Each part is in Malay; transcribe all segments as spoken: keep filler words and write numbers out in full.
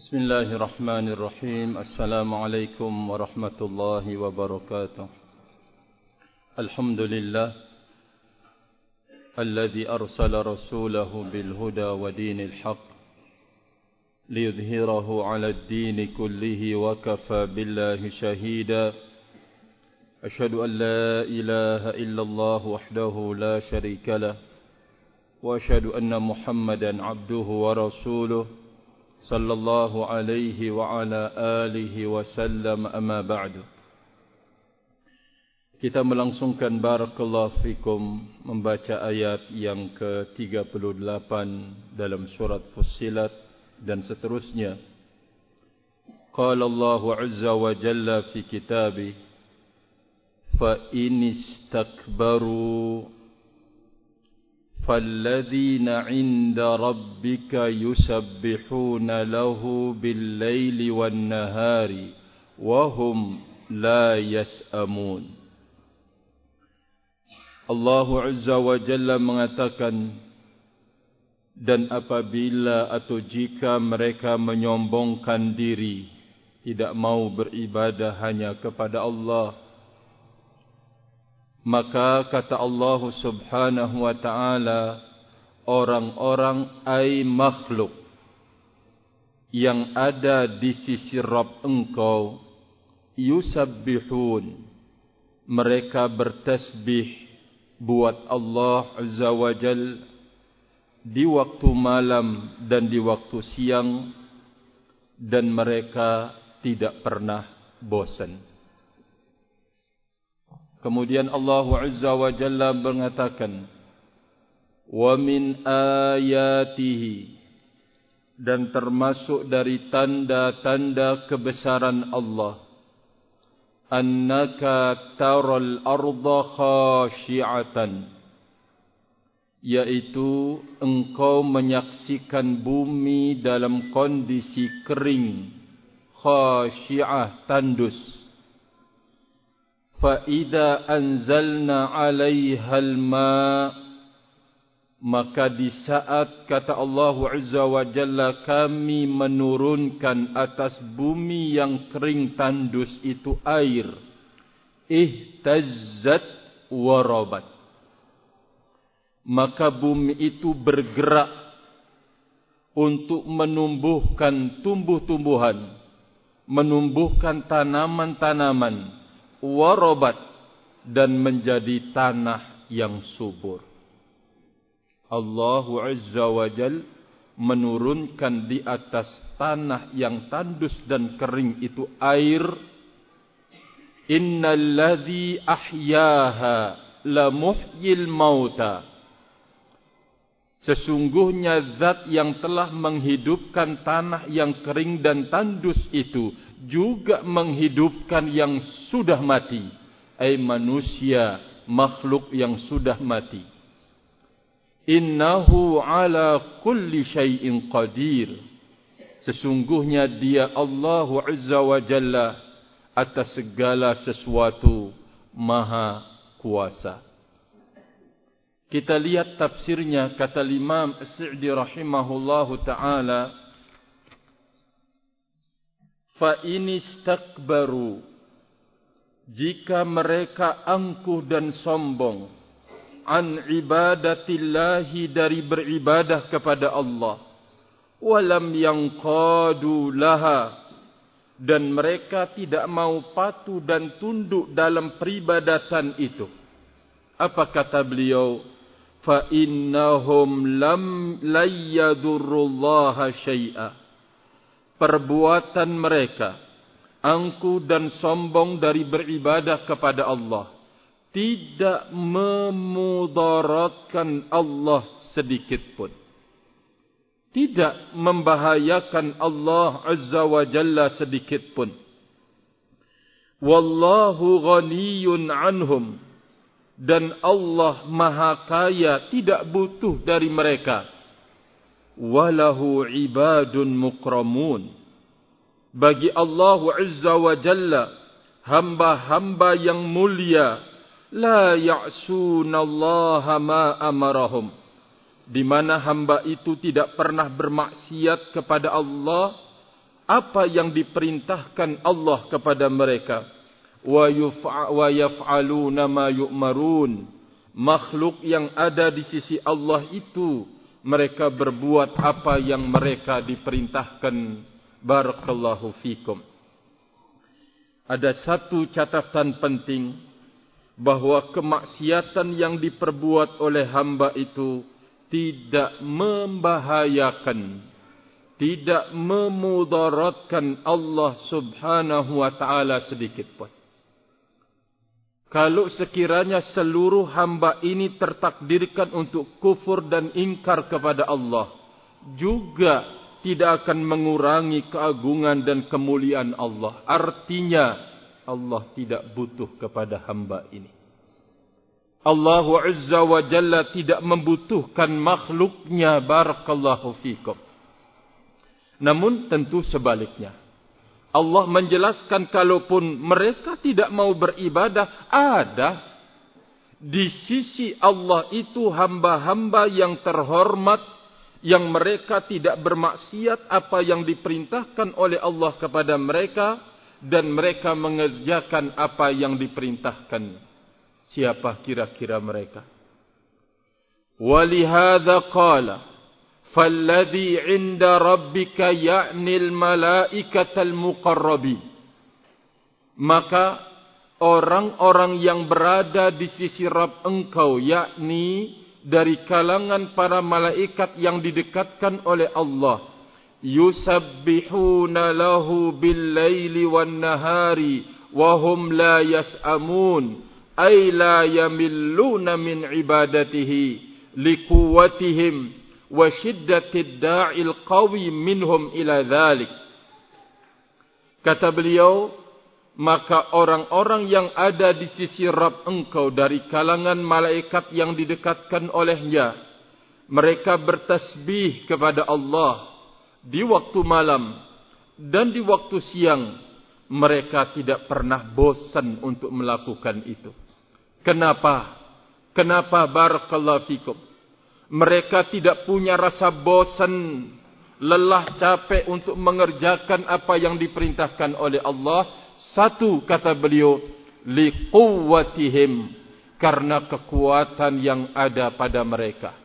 بسم الله الرحمن الرحيم. السلام عليكم ورحمة الله وبركاته. الحمد لله الذي أرسل رسوله بالهدى ودين الحق ليظهره على الدين كله وكفى بالله شهيدا. أشهد أن لا إله إلا الله وحده لا شريك له وأشهد أن محمدا عبده ورسوله صلى الله عليه وعلى آله وسلم. أما بعد. Kita melangsungkan barakallahu fikum membaca ayat yang ke tiga puluh delapan dalam surat Fussilat dan seterusnya. Qala Allahu azza wa jalla fi kitabih fa in istakbaru فَالَّذِينَ عِنْدَ رَبِّكَ يُسَبِّحُونَ لَهُ بِاللَّيْلِ وَالنَّهَارِ وَهُمْ لَا يَسْأَمُونَ. Allah Azza wa Jalla mengatakan, dan apabila atau jika mereka menyombongkan diri, tidak mau beribadah hanya kepada Allah, maka kata Allah subhanahu wa ta'ala, orang-orang ay makhluk yang ada di sisi Rabb engkau, yusabbihun, mereka bertasbih buat Allah azza wa jal di waktu malam dan di waktu siang, dan mereka tidak pernah bosan. Kemudian Allah Azza wa Jalla mengatakan, wa min ayatihi, dan termasuk dari tanda-tanda kebesaran Allah, annaka taral arda khashi'atan, yaitu engkau menyaksikan bumi dalam kondisi kering, khashi'ah, tandus. فَإِذَا أَنْزَلْنَا عَلَيْهَا الْمَاءَ, maka di saat kata Allah Azza wa Jalla kami menurunkan atas bumi yang kering tandus itu air, ihtazzat wa rabat, maka bumi itu bergerak untuk menumbuhkan tumbuh-tumbuhan, menumbuhkan tanaman-tanaman, warabat, dan menjadi tanah yang subur. Allah Azza wa Jal menurunkan di atas tanah yang tandus dan kering itu air. Innal ladzi ahyaha la muhyil mauta, sesungguhnya zat yang telah menghidupkan tanah yang kering dan tandus itu juga menghidupkan yang sudah mati, ai manusia, makhluk yang sudah mati. Innahu ala kulli syai'in qadir, sesungguhnya dia Allah Azza wa Jalla atas segala sesuatu maha kuasa. Kita lihat tafsirnya, kata Imam As-Sa'di rahimahullahu ta'ala, fa in istakbaru, jika mereka angkuh dan sombong, an ibadatillahi, dari beribadah kepada Allah, walam yanqadu laha, dan mereka tidak mau patuh dan tunduk dalam peribadatan itu. Apa kata beliau? Fa innahum lam layyadurrullaha syai'a, perbuatan mereka angkuh dan sombong dari beribadah kepada Allah tidak memudaratkan Allah sedikit pun, tidak membahayakan Allah Azza wa Jalla sedikit pun. Wallahu ghaniyun anhum, dan Allah maha kaya, tidak butuh dari mereka. Walahu ibadun mukramun, bagi Allah Azza wa Jalla hamba-hamba yang mulia, la ya'sunallaha ma amarahum, di mana hamba itu tidak pernah bermaksiat kepada Allah apa yang diperintahkan Allah kepada mereka. Wa yaf'aluna ma yu'marun. Makhluk yang ada di sisi Allah itu, mereka berbuat apa yang mereka diperintahkan. Barakallahu fikum. Ada satu catatan penting, bahwa kemaksiatan yang diperbuat oleh hamba itu tidak membahayakan, tidak memudaratkan Allah subhanahu wa ta'ala sedikit pun. Kalau sekiranya seluruh hamba ini tertakdirkan untuk kufur dan ingkar kepada Allah, juga tidak akan mengurangi keagungan dan kemuliaan Allah. Artinya, Allah tidak butuh kepada hamba ini. Allah Azza wa Jalla tidak membutuhkan makhluknya. Barakallahu fikum. Namun tentu sebaliknya. Allah menjelaskan kalaupun mereka tidak mau beribadah, ada di sisi Allah itu hamba-hamba yang terhormat, yang mereka tidak bermaksiat apa yang diperintahkan oleh Allah kepada mereka, dan mereka mengerjakan apa yang diperintahkan. Siapa kira-kira mereka? Walihada qala falladhi 'inda rabbika ya'nil malaikatal muqarrabin. Maka orang-orang yang berada di sisi Rabb engkau, yakni dari kalangan para malaikat yang didekatkan oleh Allah, yusabbihuna lahu bil-laili wan-nahari wa hum la yas'amun, ay la yamilluna min ibadatihi liquwwatihim wa shiddatid da'il qawi minhum ila dhalik. Kata beliau, maka orang-orang yang ada di sisi Rabb engkau dari kalangan malaikat yang didekatkan olehnya, mereka bertasbih kepada Allah di waktu malam dan di waktu siang. Mereka tidak pernah bosan untuk melakukan itu. Kenapa? Kenapa? Barakallahu fikum. Mereka tidak punya rasa bosan, lelah, capek untuk mengerjakan apa yang diperintahkan oleh Allah. Satu, kata beliau, liquwwatihim, karena kekuatan yang ada pada mereka.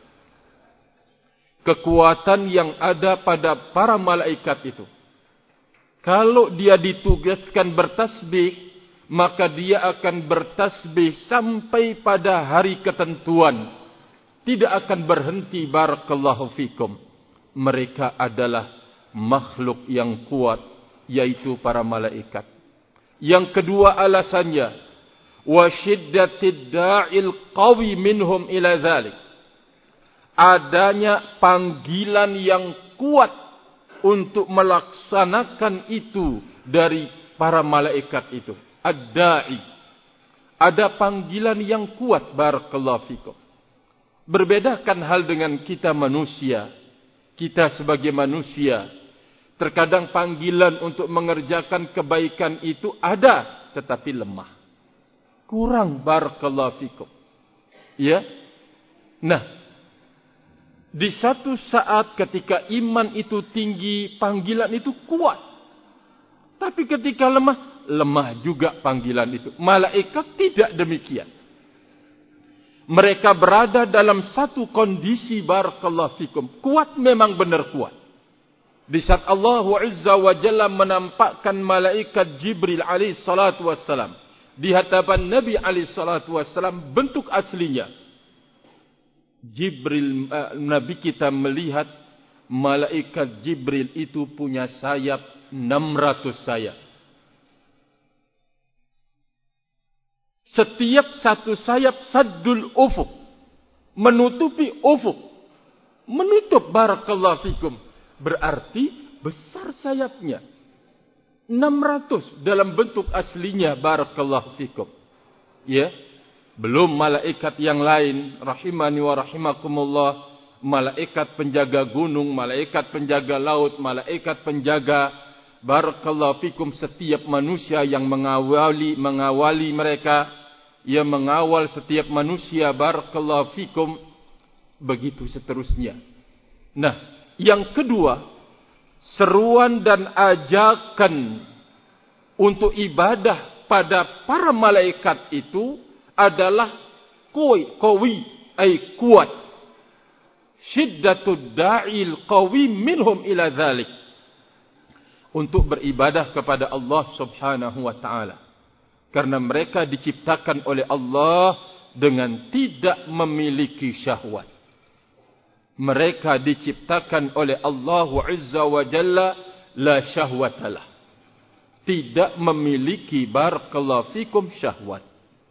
Kekuatan yang ada pada para malaikat itu. Kalau dia ditugaskan bertasbih, maka dia akan bertasbih sampai pada hari ketentuan. Tidak akan berhenti. Barakallahu fikum. Mereka adalah makhluk yang kuat, yaitu para malaikat. Yang kedua alasannya, wa shiddatid da'il qawi minhum ila dzalik. Adanya panggilan yang kuat untuk melaksanakan itu dari para malaikat itu. Ad-da'i. Ada panggilan yang kuat. Barakallahu fikum. Berbedakan hal dengan kita manusia. Kita sebagai manusia, terkadang panggilan untuk mengerjakan kebaikan itu ada, tetapi lemah. Kurang. Barakallahu fikum. Ya. Nah, di satu saat ketika iman itu tinggi, panggilan itu kuat. Tapi ketika lemah, lemah juga panggilan itu. Malaikat tidak demikian. Mereka berada dalam satu kondisi. Barakallahu fikum. Kuat, memang benar kuat. Di saat Allah Azza wa Jalla menampakkan malaikat Jibril alaihi salatu wassalam di hadapan Nabi alaihi salatu wassalam, bentuk aslinya Jibril, uh, Nabi kita melihat malaikat Jibril itu punya sayap enam ratus sayap. Setiap satu sayap saddul ufuk, menutupi ufuk, menutup. Barakallahu fikum. Berarti besar sayapnya. enam ratus dalam bentuk aslinya. Barakallahu fikum. Ya. Belum malaikat yang lain. Rahimani wa rahimakumullah. Malaikat penjaga gunung, malaikat penjaga laut, malaikat penjaga. Barakallahu fikum, setiap manusia yang mengawali mengawali mereka. Ia mengawal setiap manusia. Barakallahu fikum. Begitu seterusnya. Nah, yang kedua, seruan dan ajakan untuk ibadah pada para malaikat itu adalah kuwi, qawi, ay kuat. Syiddatud da'il qawi minhum ila dhalik. Untuk beribadah kepada Allah subhanahu wa ta'ala. Karena mereka diciptakan oleh Allah dengan tidak memiliki syahwat. Mereka diciptakan oleh Allah Azza wa Jalla la syahwatalah. Tidak memiliki barakallahu fikum syahwat.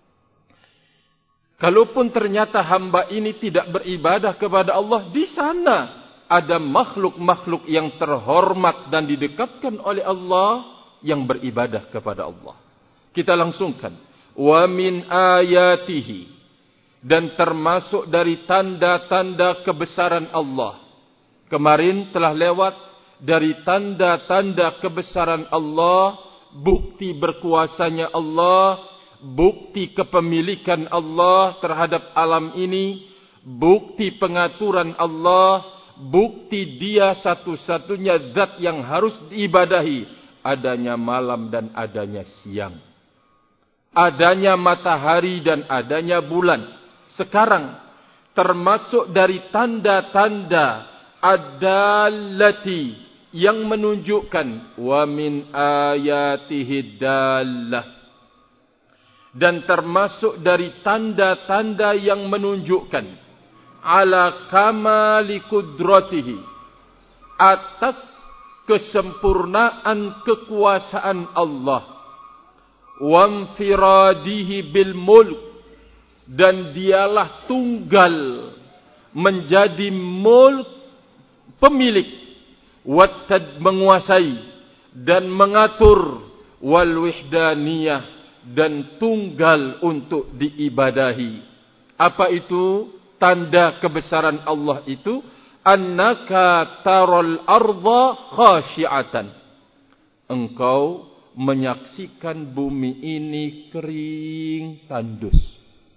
Kalaupun ternyata hamba ini tidak beribadah kepada Allah, di sana ada makhluk-makhluk yang terhormat dan didekatkan oleh Allah yang beribadah kepada Allah. Kita langsungkan. Wa min ayatihi. Dan termasuk dari tanda-tanda kebesaran Allah. Kemarin telah lewat dari tanda-tanda kebesaran Allah, bukti berkuasanya Allah, bukti kepemilikan Allah terhadap alam ini, bukti pengaturan Allah, bukti dia satu-satunya zat yang harus diibadahi, adanya malam dan adanya siang, adanya matahari dan adanya bulan. Sekarang termasuk dari tanda-tanda ad-dallati yang menunjukkan wa min ayatihi dallah, dan termasuk dari tanda-tanda yang menunjukkan ala kamali kudratihi, atas kesempurnaan kekuasaan Allah, wa infiradihi bil mulk, dan dialah tunggal menjadi mulk, pemilik, wattad, menguasai dan mengatur, wal wihdaniyah, dan tunggal untuk diibadahi. Apa itu tanda kebesaran Allah itu? Annaka taral arda khashi'atan. Engkau menyaksikan bumi ini kering tandus.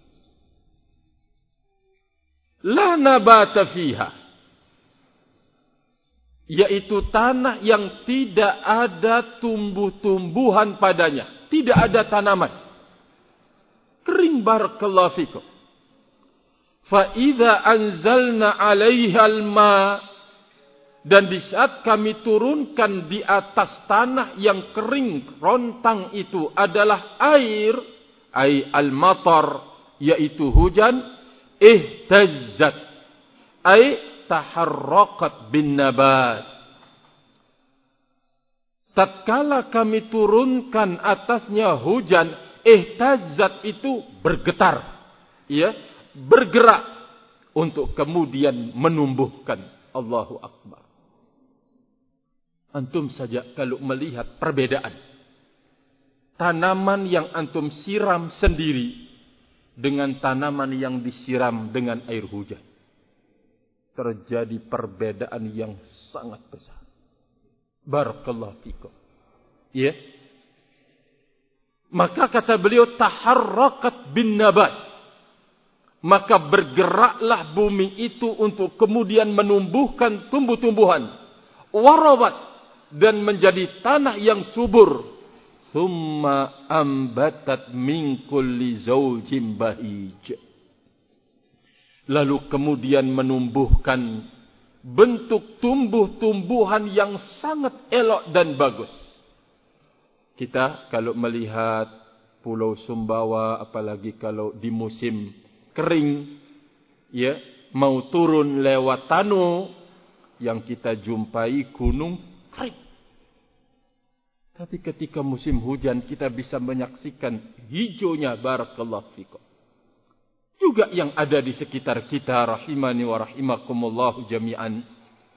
La nabata fiha, yaitu tanah yang tidak ada tumbuh-tumbuhan padanya, tidak ada tanaman, kering barakallahu fikum. Fa idza anzalna 'alaiha al-ma, dan di saat kami turunkan di atas tanah yang kering rontang itu adalah air, ay al-matar, yaitu hujan, ihtazzat, ay taharraqat bin nabat. Tatkala kami turunkan atasnya hujan, ihtazzat itu bergetar, ya, bergerak untuk kemudian menumbuhkan. Allahu akbar. Antum saja kalau melihat perbedaan tanaman yang antum siram sendiri dengan tanaman yang disiram dengan air hujan, terjadi perbedaan yang sangat besar. Barakallahu fikum. Ya. Maka kata beliau taharrakat bin nabat. Maka bergeraklah bumi itu untuk kemudian menumbuhkan tumbuh-tumbuhan. Warabat, dan menjadi tanah yang subur. Thumma ambatat min kulli zawjin bahij. Lalu kemudian menumbuhkan bentuk tumbuh-tumbuhan yang sangat elok dan bagus. Kita kalau melihat Pulau Sumbawa, apalagi kalau di musim kering, ya, mau turun lewat Tano, yang kita jumpai gunung kering. Tapi ketika musim hujan kita bisa menyaksikan hijaunya barakallahu fikum. Juga yang ada di sekitar kita, rahimani wa rahimakumullahu jami'an.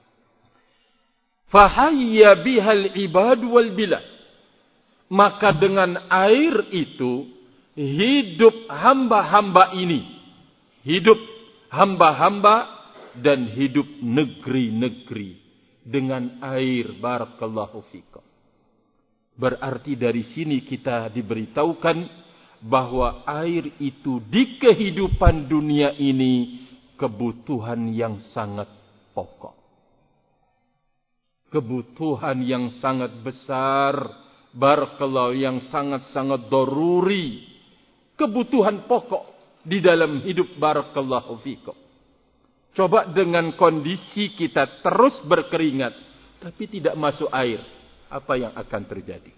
Fahayya bihal ibad wal bilad. Maka dengan air itu hidup hamba-hamba ini. Hidup hamba-hamba dan hidup negeri-negeri dengan air barakallahu fikum. Berarti dari sini kita diberitahukan bahwa air itu di kehidupan dunia ini kebutuhan yang sangat pokok. kebutuhan yang sangat besar, barakallahu, yang sangat-sangat daruri, kebutuhan pokok di dalam hidup, barakallahu fikum. Coba dengan kondisi kita terus berkeringat tapi tidak masuk air, apa yang akan terjadi?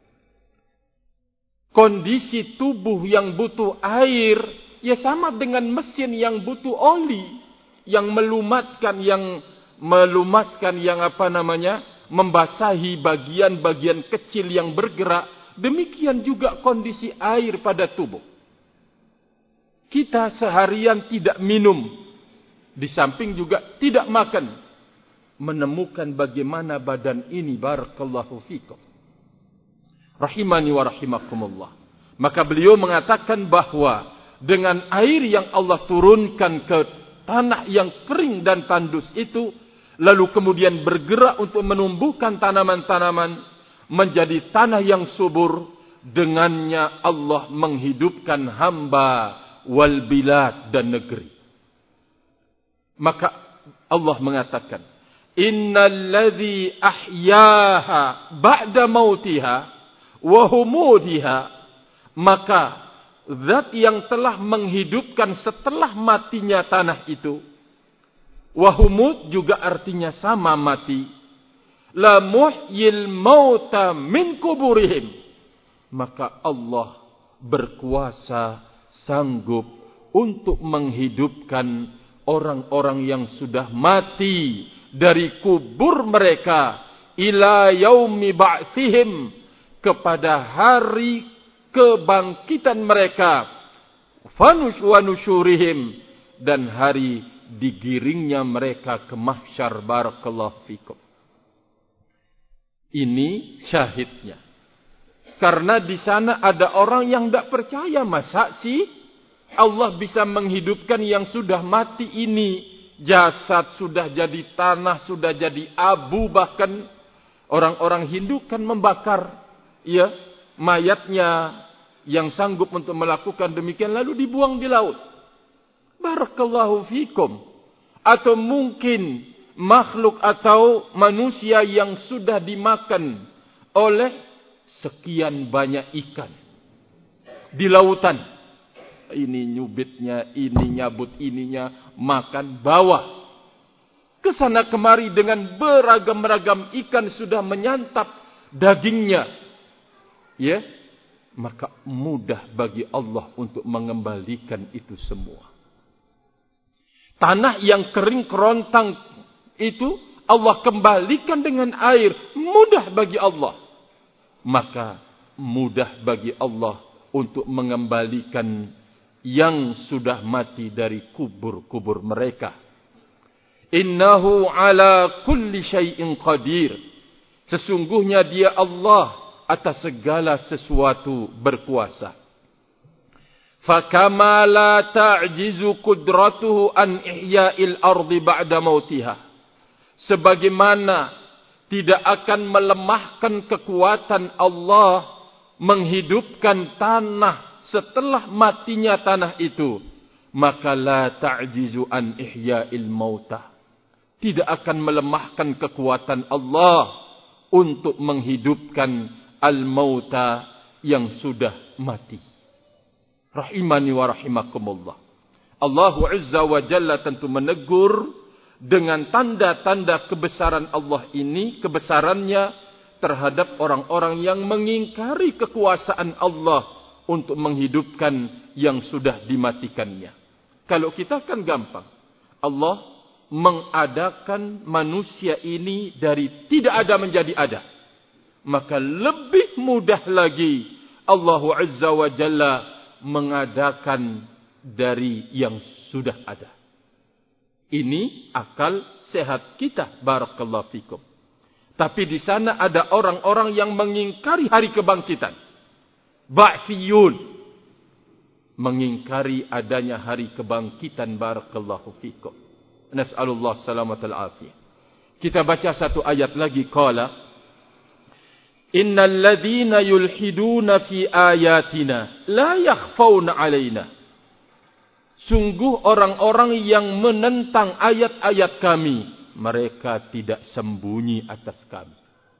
Kondisi tubuh yang butuh air ya sama dengan mesin yang butuh oli, yang melumatkan, yang melumaskan, yang apa namanya, membasahi bagian-bagian kecil yang bergerak. Demikian juga kondisi air pada tubuh. Kita seharian tidak minum, di samping juga tidak makan, menemukan bagaimana badan ini, barakallahu fikum, rahimani wa rahimakumullah. Maka beliau mengatakan bahwa dengan air yang Allah turunkan ke tanah yang kering dan tandus itu, lalu kemudian bergerak untuk menumbuhkan tanaman-tanaman menjadi tanah yang subur, dengannya Allah menghidupkan hamba wal bilad, dan negeri. Maka Allah mengatakan, innal ladzi ahyaha ba'da mautiha wa humudiha, maka zat yang telah menghidupkan setelah matinya tanah itu, wahumud juga artinya sama mati, la muhyil mauta min kuburihim, maka Allah berkuasa, sanggup untuk menghidupkan orang-orang yang sudah mati dari kubur mereka, ila yaumi ba'tsihim, kepada hari kebangkitan mereka, fanush wa nusyurihim, dan hari digiringnya mereka ke mahsyar, barakallahu fikum. Ini syahidnya. Karena di sana ada orang yang tidak percaya, masa sih Allah bisa menghidupkan yang sudah mati ini, jasad sudah jadi tanah, sudah jadi abu, bahkan orang-orang Hindu kan membakar ya mayatnya yang sanggup untuk melakukan demikian, lalu dibuang di laut. Barakallahu fikum. Atau mungkin makhluk atau manusia yang sudah dimakan oleh sekian banyak ikan di lautan. Ini nyubitnya, ini nyabut ininya, makan, bawa kesana kemari dengan beragam-ragam ikan sudah menyantap dagingnya. Ya, maka mudah bagi Allah untuk mengembalikan itu semua. Tanah yang kering kerontang itu Allah kembalikan dengan air, mudah bagi Allah. Maka mudah bagi Allah untuk mengembalikan yang sudah mati dari kubur-kubur mereka. Innahu ala kulli syai'in qadir. Sesungguhnya dia Allah atas segala sesuatu berkuasa. Fakama la ta'jizu qudratuhu an ihya'il ardi ba'da mautiha. Sebagaimana tidak akan melemahkan kekuatan Allah menghidupkan tanah setelah matinya tanah itu, maka la ta'jizu an ihya'il mauta. Tidak akan melemahkan kekuatan Allah untuk menghidupkan al-mauta yang sudah mati. Rahimani wa rahimakumullah. Allahu Azza wa Jalla tentu menegur dengan tanda-tanda kebesaran Allah ini, kebesarannya terhadap orang-orang yang mengingkari kekuasaan Allah untuk menghidupkan yang sudah dimatikannya. Kalau kita kan gampang. Allah mengadakan manusia ini dari tidak ada menjadi ada. Maka lebih mudah lagi Allah Azza wa Jalla mengadakan dari yang sudah ada. Ini akal sehat kita, barakallahu fikum. Tapi di sana ada orang-orang yang mengingkari hari kebangkitan. Ba'tsiyun, mengingkari adanya hari kebangkitan, barakallahu fikum. Nas'alullah salamatal afiyah. Kita baca satu ayat lagi. Qala innal ladzina yulhiduna fi ayatina la yakhfauna alaina. Sungguh orang-orang yang menentang ayat-ayat kami, mereka tidak sembunyi atas kami.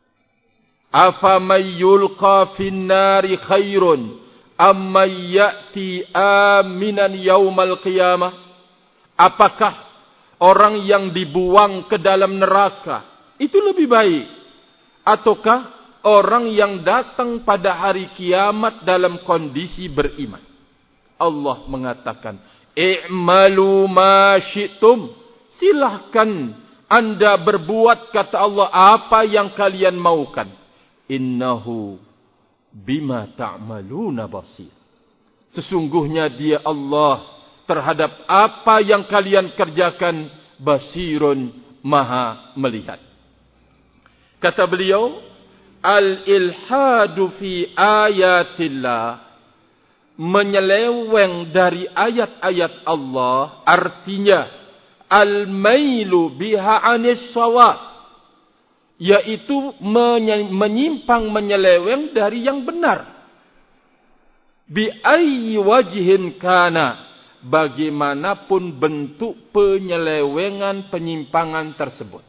Afamay yulqa finnari khairun amma ya'ti aminan yaumal qiyamah. Apakah orang yang dibuang ke dalam neraka itu lebih baik, ataukah orang yang datang pada hari kiamat dalam kondisi beriman? Allah mengatakan, i'malu ma syi'tum, silahkan anda berbuat, kata Allah, apa yang kalian maukan. Innahu bima ta'maluna basir. Sesungguhnya dia Allah terhadap apa yang kalian kerjakan basirun, maha melihat. Kata beliau, al-ilhadu fi ayatillah, menyeleweng dari ayat-ayat Allah, artinya al-mailu biha anis shawab, yaitu menyimpang, menyeleweng dari yang benar. Bi ayyi wajhin kana, bagaimanapun bentuk penyelewengan, penyimpangan tersebut.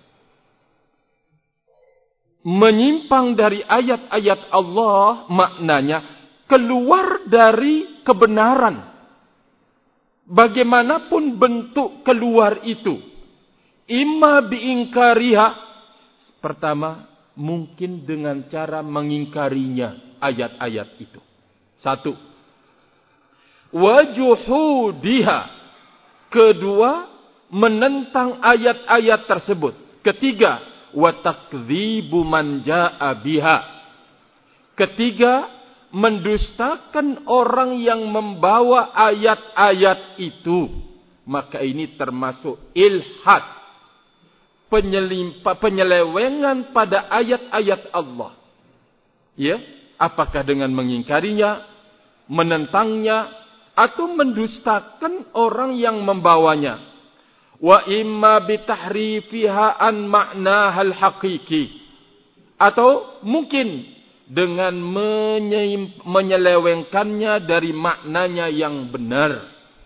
Menyimpang dari ayat-ayat Allah maknanya keluar dari kebenaran. Bagaimanapun bentuk keluar itu. Imma biingkariha. Pertama, mungkin dengan cara mengingkarinya ayat-ayat itu. Satu. Wajuhudiha. Kedua, menentang ayat-ayat tersebut. Ketiga, wa takdzibu man jaa biha. Ketiga, mendustakan orang yang membawa ayat-ayat itu. Maka ini termasuk ilhad, penyelewengan pada ayat-ayat Allah. Ya, apakah dengan mengingkarinya, menentangnya, atau mendustakan orang yang membawanya. Wa imma bitahrifiha an ma'nahal haqiqi, atau mungkin dengan menyelewengkannya dari maknanya yang benar.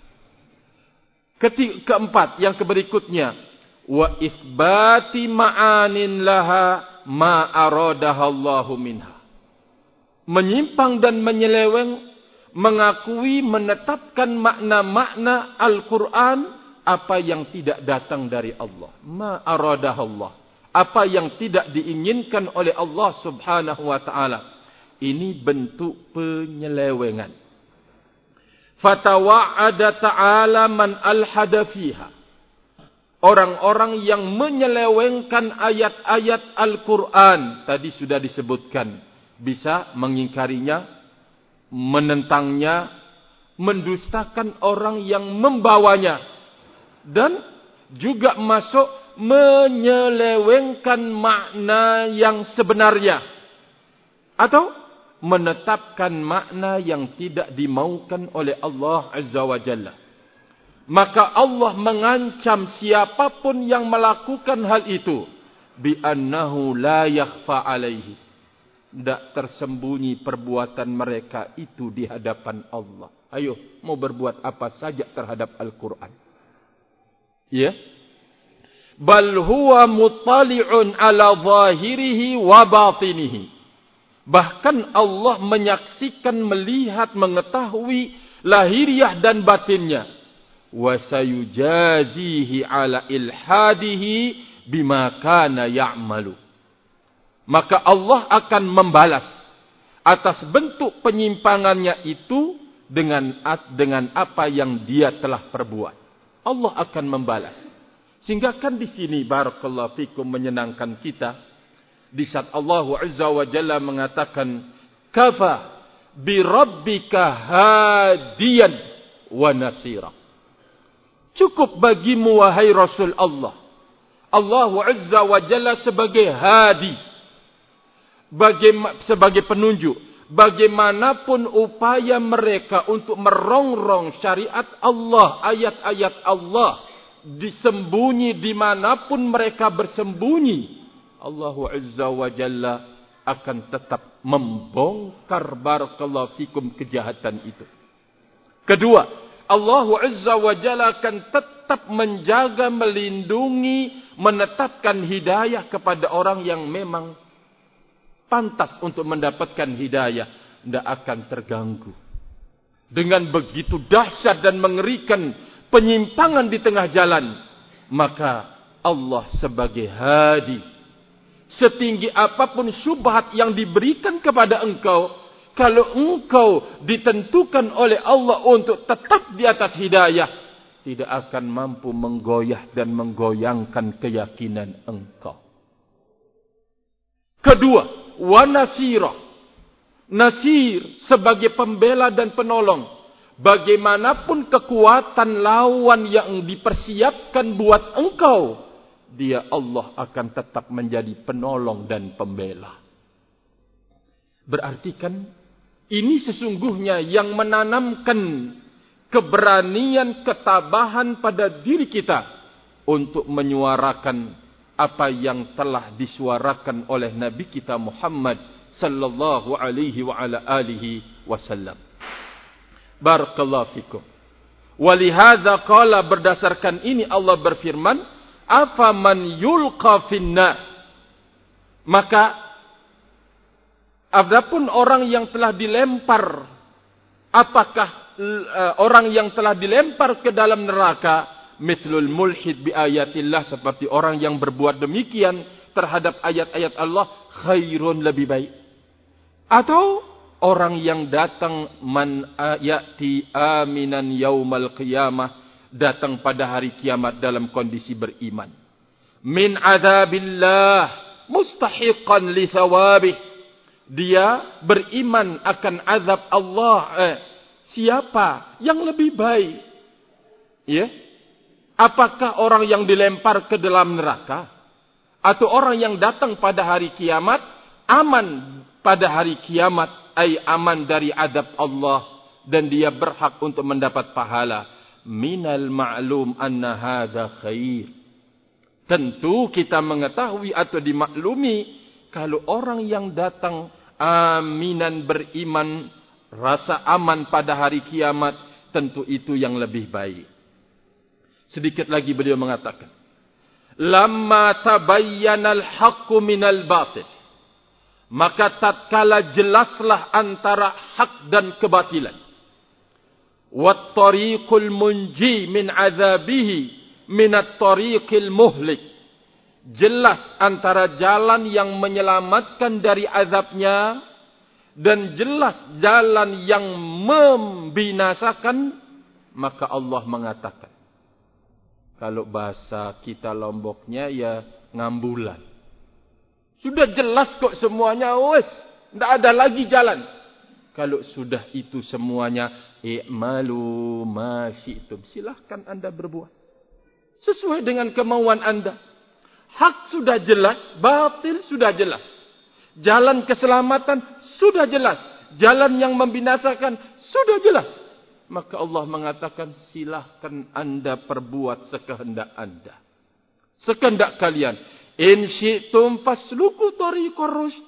Keempat, yang berikutnya, wa itsbati ma'anin laha ma aradahallahu minha, menyimpang dan menyeleweng, mengakui, menetapkan makna-makna Al-Quran apa yang tidak datang dari Allah. Ma aradahallah, apa yang tidak diinginkan oleh Allah subhanahu wa ta'ala. Ini bentuk penyelewengan. Fatawa'ada ta'ala man alhada fiha, orang-orang yang menyelewengkan ayat-ayat Al-Quran. Tadi sudah disebutkan, bisa mengingkarinya, menentangnya, mendustakan orang yang membawanya, dan juga masuk menyelewengkan makna yang sebenarnya, atau menetapkan makna yang tidak dimaukan oleh Allah Azza wa Jalla. Maka Allah mengancam siapapun yang melakukan hal itu, bi annahu la yakhfa alaihi, tidak tersembunyi perbuatan mereka itu di hadapan Allah. Ayo, mau berbuat apa saja terhadap Al-Quran. Ya. Bal huwa muttali'un ala zahirihi wa batinihi. Bahkan Allah menyaksikan, melihat, mengetahui lahiriah dan batinnya. Wa sayujazihi ala ilhadihi bima kana ya'malu. Maka Allah akan membalas atas bentuk penyimpangannya itu dengan dengan apa yang dia telah perbuat. Allah akan membalas. Sehingga kan di sini barakallahu fikum menyenangkan kita di saat Allah Azza wa Jalla mengatakan kafa bi rabbika hadiyan wa nasira. Cukup bagimu wahai Rasul Allah, Allah Azza wa Jalla sebagai hadi, sebagai penunjuk. Bagaimanapun upaya mereka untuk merongrong syariat Allah, ayat-ayat Allah, disembunyi dimanapun mereka bersembunyi, Allah Azza wa Jalla akan tetap membongkar barakallahu fikum kejahatan itu. Kedua, Allah Azza wa Jalla akan tetap menjaga, melindungi, menetapkan hidayah kepada orang yang memang pantas untuk mendapatkan hidayah. Tidak akan terganggu. Dengan begitu dahsyat dan mengerikan penyimpangan di tengah jalan, maka Allah sebagai hadi, setinggi apapun syubhat yang diberikan kepada engkau, kalau engkau ditentukan oleh Allah untuk tetap di atas hidayah, tidak akan mampu menggoyah dan menggoyangkan keyakinan engkau. Kedua, wa nasirah. Nasir sebagai pembela dan penolong. Bagaimanapun kekuatan lawan yang dipersiapkan buat engkau, dia Allah akan tetap menjadi penolong dan pembela. Berarti kan ini sesungguhnya yang menanamkan keberanian, ketabahan pada diri kita untuk menyuarakan apa yang telah disuarakan oleh Nabi kita Muhammad sallallahu alaihi wa ala alihi wasallam. Barakallahu fikum. Walihada qala, berdasarkan ini Allah berfirman, afaman yulqa finnar. Maka adapun orang yang telah dilempar, apakah uh, orang yang telah dilempar ke dalam neraka, mithlul mulhid bi ayatillah, seperti orang yang berbuat demikian terhadap ayat-ayat Allah, khairun, lebih baik. Atau orang yang datang man ya'ti aminan yaumal qiyamah, datang pada hari kiamat dalam kondisi beriman. Min adzabillah mustahiqan li thawabih. Dia beriman akan azab Allah. Eh, siapa yang lebih baik? Ya? Apakah orang yang dilempar ke dalam neraka, atau orang yang datang pada hari kiamat aman pada hari kiamat? Ay aman dari adab Allah, dan dia berhak untuk mendapat pahala. Minal ma'lum anna hadha khair. Tentu kita mengetahui atau dimaklumi, kalau orang yang datang aminan, beriman, rasa aman pada hari kiamat, tentu itu yang lebih baik. Sedikit lagi beliau mengatakan, lamma tabayyana al-haqqu minal batil, maka tatkala jelaslah antara hak dan kebatilan. Wat tariqul munji min azabihi minat tariqil muhlik. Jelas antara jalan yang menyelamatkan dari azabnya dan jelas jalan yang membinasakan, maka Allah mengatakan, kalau bahasa kita Lomboknya ya ngambulan. Sudah jelas kok semuanya, wes, tidak ada lagi jalan. Kalau sudah itu semuanya, i'malu ma syi'tum, silahkan anda berbuat sesuai dengan kemauan anda. Hak sudah jelas, batil sudah jelas. Jalan keselamatan sudah jelas, jalan yang membinasakan sudah jelas. Maka Allah mengatakan, silahkan anda perbuat sekehendak anda, sekehendak kalian. In syi'tum fasluku tariqar rusyd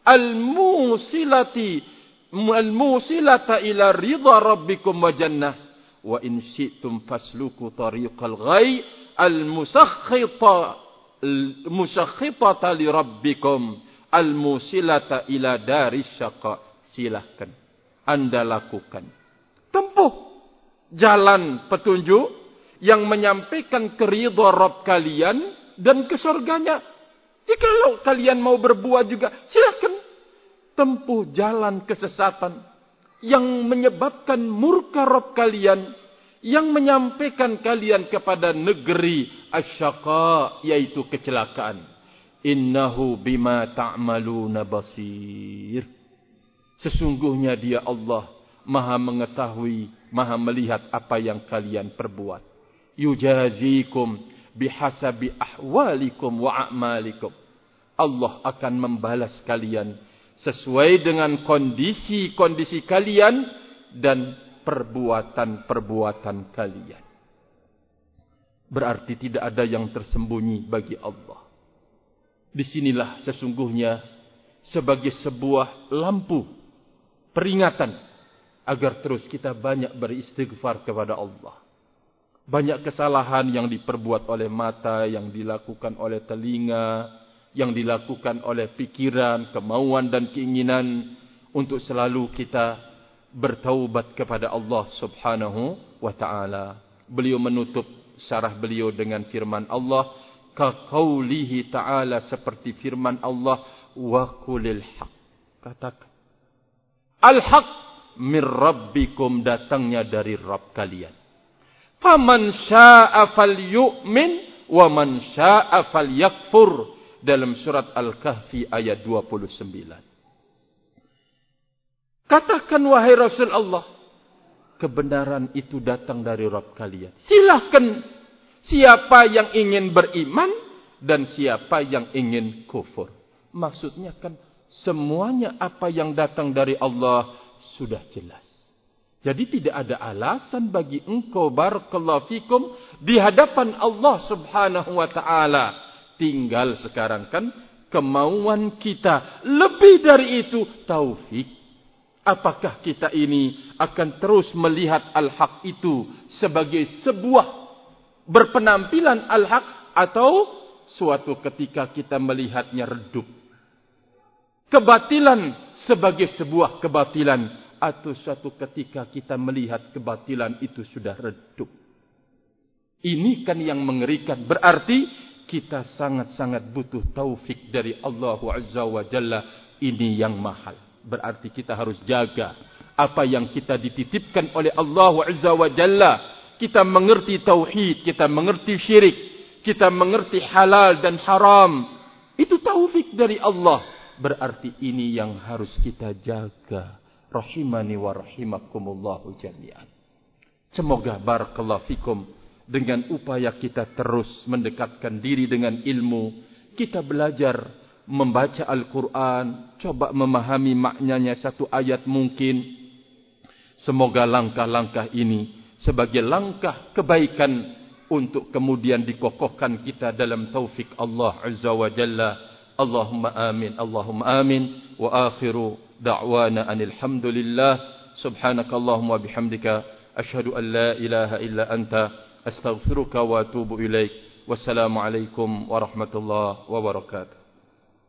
al-musilati al-musilata ila ridha rabbikum wa jannah, wa in syi'tum fasluku tariqal ghayy al-musakhkhita al-musakhkhita li rabbikum al-musilata ila daris syaqa. Silahkan anda lakukan, tempuh jalan petunjuk yang menyampaikan ke ridha Rabb kalian dan ke surganya. Jikalau kalian mau berbuat juga, silakan tempuh jalan kesesatan yang menyebabkan murka Rabb kalian, yang menyampaikan kalian kepada negeri asyaqa, yaitu kecelakaan. Innahu bima ta'maluna basir. Sesungguhnya dia Allah maha mengetahui, maha melihat apa yang kalian perbuat. Yujazikum bihasabi ahwalikum wa a'malikum. Allah akan membalas kalian sesuai dengan kondisi-kondisi kalian dan perbuatan-perbuatan kalian. Berarti tidak ada yang tersembunyi bagi Allah. Disinilah sesungguhnya sebagai sebuah lampu peringatan agar terus kita banyak beristighfar kepada Allah. Banyak kesalahan yang diperbuat oleh mata, yang dilakukan oleh telinga, yang dilakukan oleh pikiran, kemauan dan keinginan, untuk selalu kita bertaubat kepada Allah Subhanahu wa ta'ala. Beliau menutup syarah beliau dengan firman Allah, ka qaulihi ta'ala, seperti firman Allah, wa qulil haq. Katakan, al-haq min rabbikum, datangnya dari Rabb kalian. Faman syaa falyu'min wa man syaa falyakfur, dalam surat Al-Kahfi ayat dua puluh sembilan. Katakan wahai Rasul Allah, kebenaran itu datang dari Rabb kalian. Silahkan siapa yang ingin beriman dan siapa yang ingin kufur. Maksudnya kan semuanya apa yang datang dari Allah sudah jelas. Jadi tidak ada alasan bagi engkau barakallahu fikum di hadapan Allah Subhanahu wa ta'ala. Tinggal sekarang kan kemauan kita. Lebih dari itu taufik. Apakah kita ini akan terus melihat al-haq itu sebagai sebuah berpenampilan al-haq, atau suatu ketika kita melihatnya redup. Kebatilan sebagai sebuah kebatilan, atau suatu ketika kita melihat kebatilan itu sudah redup. Ini kan yang mengerikan. Berarti kita sangat-sangat butuh taufik dari Allah Azza wa Jalla. Ini yang mahal. Berarti kita harus jaga apa yang kita dititipkan oleh Allah Azza wa Jalla. Kita mengerti tauhid, kita mengerti syirik, kita mengerti halal dan haram. Itu taufik dari Allah. Berarti ini yang harus kita jaga. Rahimani wa rahimakumullahu jami'an. Semoga barakallahu fikum, dengan upaya kita terus mendekatkan diri dengan ilmu, kita belajar membaca Al-Quran, coba memahami maknanya satu ayat mungkin. Semoga langkah-langkah ini sebagai langkah kebaikan untuk kemudian dikokohkan kita dalam taufik Allah Azza wa Jalla. Allahumma amin, Allahumma amin. Wa akhiru da'wana anil hamdulillah. Subhanakallahumma bihamdika asyhadu an la ilaha illa anta astaghfiruka wa atubu ilaik. Wassalamu alaikum warahmatullahi wabarakatuh.